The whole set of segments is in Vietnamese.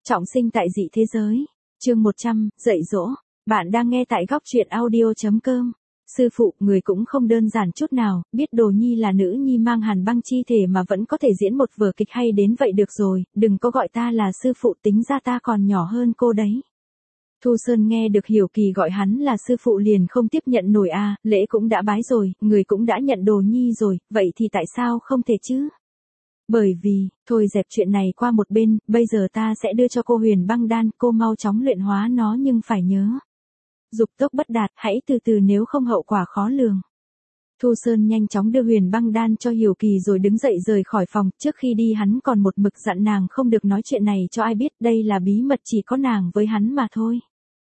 Trọng sinh tại dị thế giới. Chương 100, dạy dỗ. Bạn đang nghe tại góc truyện audio.com. Sư phụ, người cũng không đơn giản chút nào, biết Đồ Nhi là nữ nhi mang hàn băng chi thể mà vẫn có thể diễn một vở kịch hay đến vậy được rồi, đừng có gọi ta là sư phụ, tính ra ta còn nhỏ hơn cô đấy. Thu Sơn nghe được Hiểu Kỳ gọi hắn là sư phụ liền không tiếp nhận nổi lễ cũng đã bái rồi, người cũng đã nhận Đồ Nhi rồi, vậy thì tại sao không thể chứ? Bởi vì, thôi dẹp chuyện này qua một bên, bây giờ ta sẽ đưa cho cô huyền băng đan, cô mau chóng luyện hóa nó nhưng phải nhớ. Dục tốc bất đạt, hãy từ từ nếu không hậu quả khó lường. Thu Sơn nhanh chóng đưa huyền băng đan cho Hiểu Kỳ rồi đứng dậy rời khỏi phòng, trước khi đi hắn còn một mực dặn nàng không được nói chuyện này cho ai biết, đây là bí mật chỉ có nàng với hắn mà thôi.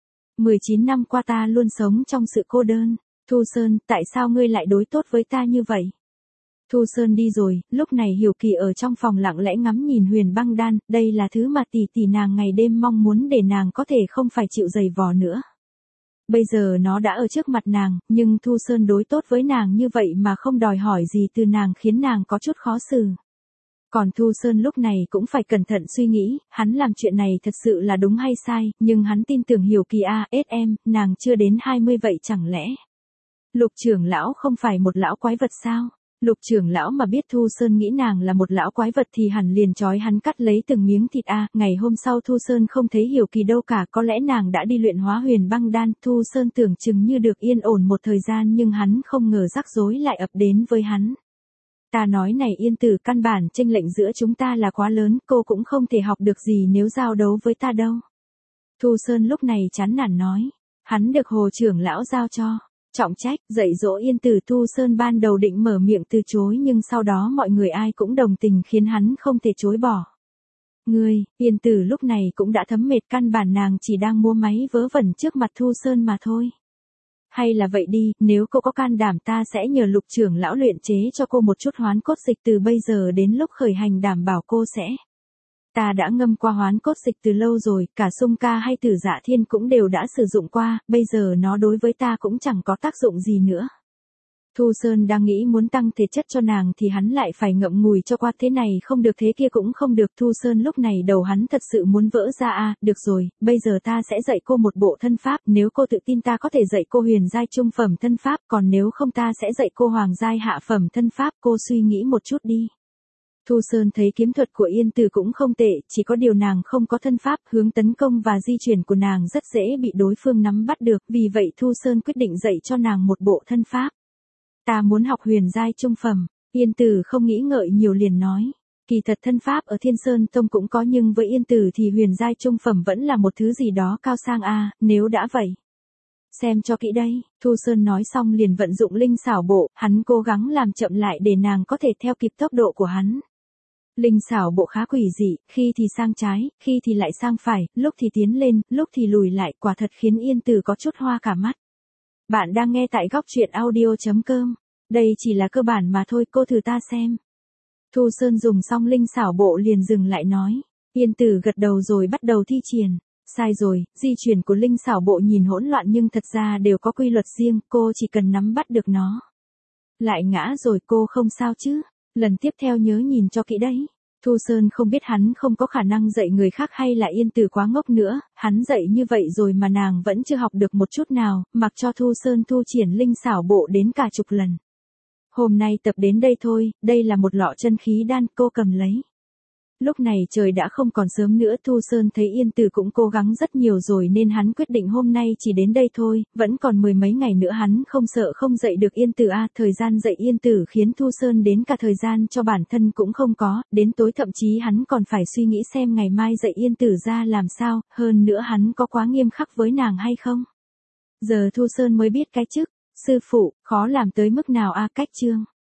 19 năm qua ta luôn sống trong sự cô đơn. Thu Sơn, tại sao ngươi lại đối tốt với ta như vậy? Thu Sơn đi rồi, lúc này Hiểu Kỳ ở trong phòng lặng lẽ ngắm nhìn huyền băng đan, đây là thứ mà tỷ tỷ nàng ngày đêm mong muốn để nàng có thể không phải chịu giày vò nữa. Bây giờ nó đã ở trước mặt nàng, nhưng Thu Sơn đối tốt với nàng như vậy mà không đòi hỏi gì từ nàng khiến nàng có chút khó xử. Còn Thu Sơn lúc này cũng phải cẩn thận suy nghĩ, hắn làm chuyện này thật sự là đúng hay sai, nhưng hắn tin tưởng Hiểu Kỳ nàng chưa đến 20 vậy chẳng lẽ. Lục trưởng lão không phải một lão quái vật sao? Lục trưởng lão mà biết Thu Sơn nghĩ nàng là một lão quái vật thì hẳn liền trói hắn cắt lấy từng miếng thịt Ngày hôm sau Thu Sơn không thấy Hiểu Kỳ đâu cả, có lẽ nàng đã đi luyện hóa huyền băng đan. Thu Sơn tưởng chừng như được yên ổn một thời gian nhưng hắn không ngờ rắc rối lại ập đến với hắn. Ta nói này Yên Tử, căn bản chênh lệch giữa chúng ta là quá lớn, cô cũng không thể học được gì nếu giao đấu với ta đâu. Thu Sơn lúc này chán nản nói, hắn được Hồ trưởng lão giao cho trọng trách dạy dỗ Yên Tử. Thu Sơn ban đầu định mở miệng từ chối nhưng sau đó mọi người ai cũng đồng tình khiến hắn không thể chối bỏ. Ngươi, Yên Tử lúc này cũng đã thấm mệt, căn bản nàng chỉ đang múa máy vớ vẩn trước mặt Thu Sơn mà thôi. Hay là vậy đi, nếu cô có can đảm ta sẽ nhờ Lục trưởng lão luyện chế cho cô một chút hoán cốt dịch, từ bây giờ đến lúc khởi hành đảm bảo cô sẽ. Ta đã ngâm qua hoán cốt dịch từ lâu rồi, cả Sung Ca hay Tử Dạ Thiên cũng đều đã sử dụng qua, bây giờ nó đối với ta cũng chẳng có tác dụng gì nữa. Thu Sơn đang nghĩ muốn tăng thể chất cho nàng thì hắn lại phải ngậm ngùi cho qua, thế này không được thế kia cũng không được. Thu Sơn lúc này đầu hắn thật sự muốn vỡ ra. Được rồi, bây giờ ta sẽ dạy cô một bộ thân pháp, nếu cô tự tin ta có thể dạy cô huyền giai trung phẩm thân pháp, còn nếu không ta sẽ dạy cô hoàng giai hạ phẩm thân pháp, cô suy nghĩ một chút đi. Thu Sơn thấy kiếm thuật của Yên Tử cũng không tệ, chỉ có điều nàng không có thân pháp, hướng tấn công và di chuyển của nàng rất dễ bị đối phương nắm bắt được, vì vậy Thu Sơn quyết định dạy cho nàng một bộ thân pháp. Ta muốn học huyền giai trung phẩm. Yên Tử không nghĩ ngợi nhiều liền nói. Kỳ thật thân pháp ở Thiên Sơn Tông cũng có nhưng với Yên Tử thì huyền giai trung phẩm vẫn là một thứ gì đó cao sang nếu đã vậy. Xem cho kỹ đây, Thu Sơn nói xong liền vận dụng linh xảo bộ, hắn cố gắng làm chậm lại để nàng có thể theo kịp tốc độ của hắn. Linh xảo bộ khá quỷ dị, khi thì sang trái, khi thì lại sang phải, lúc thì tiến lên, lúc thì lùi lại, quả thật khiến Yên Tử có chút hoa cả mắt. Bạn đang nghe tại góc truyện audio.com. Đây chỉ là cơ bản mà thôi, cô thử ta xem. Thu Sơn dùng xong linh xảo bộ liền dừng lại nói. Yên Tử gật đầu rồi bắt đầu thi triển. Sai rồi, di chuyển của linh xảo bộ nhìn hỗn loạn nhưng thật ra đều có quy luật riêng, cô chỉ cần nắm bắt được nó. Lại ngã rồi, cô không sao chứ? Lần tiếp theo nhớ nhìn cho kỹ đấy. Thu Sơn không biết hắn không có khả năng dạy người khác hay là Yên Tử quá ngốc nữa, hắn dạy như vậy rồi mà nàng vẫn chưa học được một chút nào, mặc cho Thu Sơn thu triển linh xảo bộ đến cả chục lần. Hôm nay tập đến đây thôi, đây là một lọ chân khí đan, cô cầm lấy. Lúc này trời đã không còn sớm nữa, Thu Sơn thấy Yên Tử cũng cố gắng rất nhiều rồi nên hắn quyết định hôm nay chỉ đến đây thôi, vẫn còn 10 mấy ngày nữa hắn không sợ không dạy được Yên Tử thời gian dạy Yên Tử khiến Thu Sơn đến cả thời gian cho bản thân cũng không có, đến tối thậm chí hắn còn phải suy nghĩ xem ngày mai dạy Yên Tử ra làm sao, hơn nữa hắn có quá nghiêm khắc với nàng hay không. Giờ Thu Sơn mới biết cái chức sư phụ khó làm tới mức nào cách chương.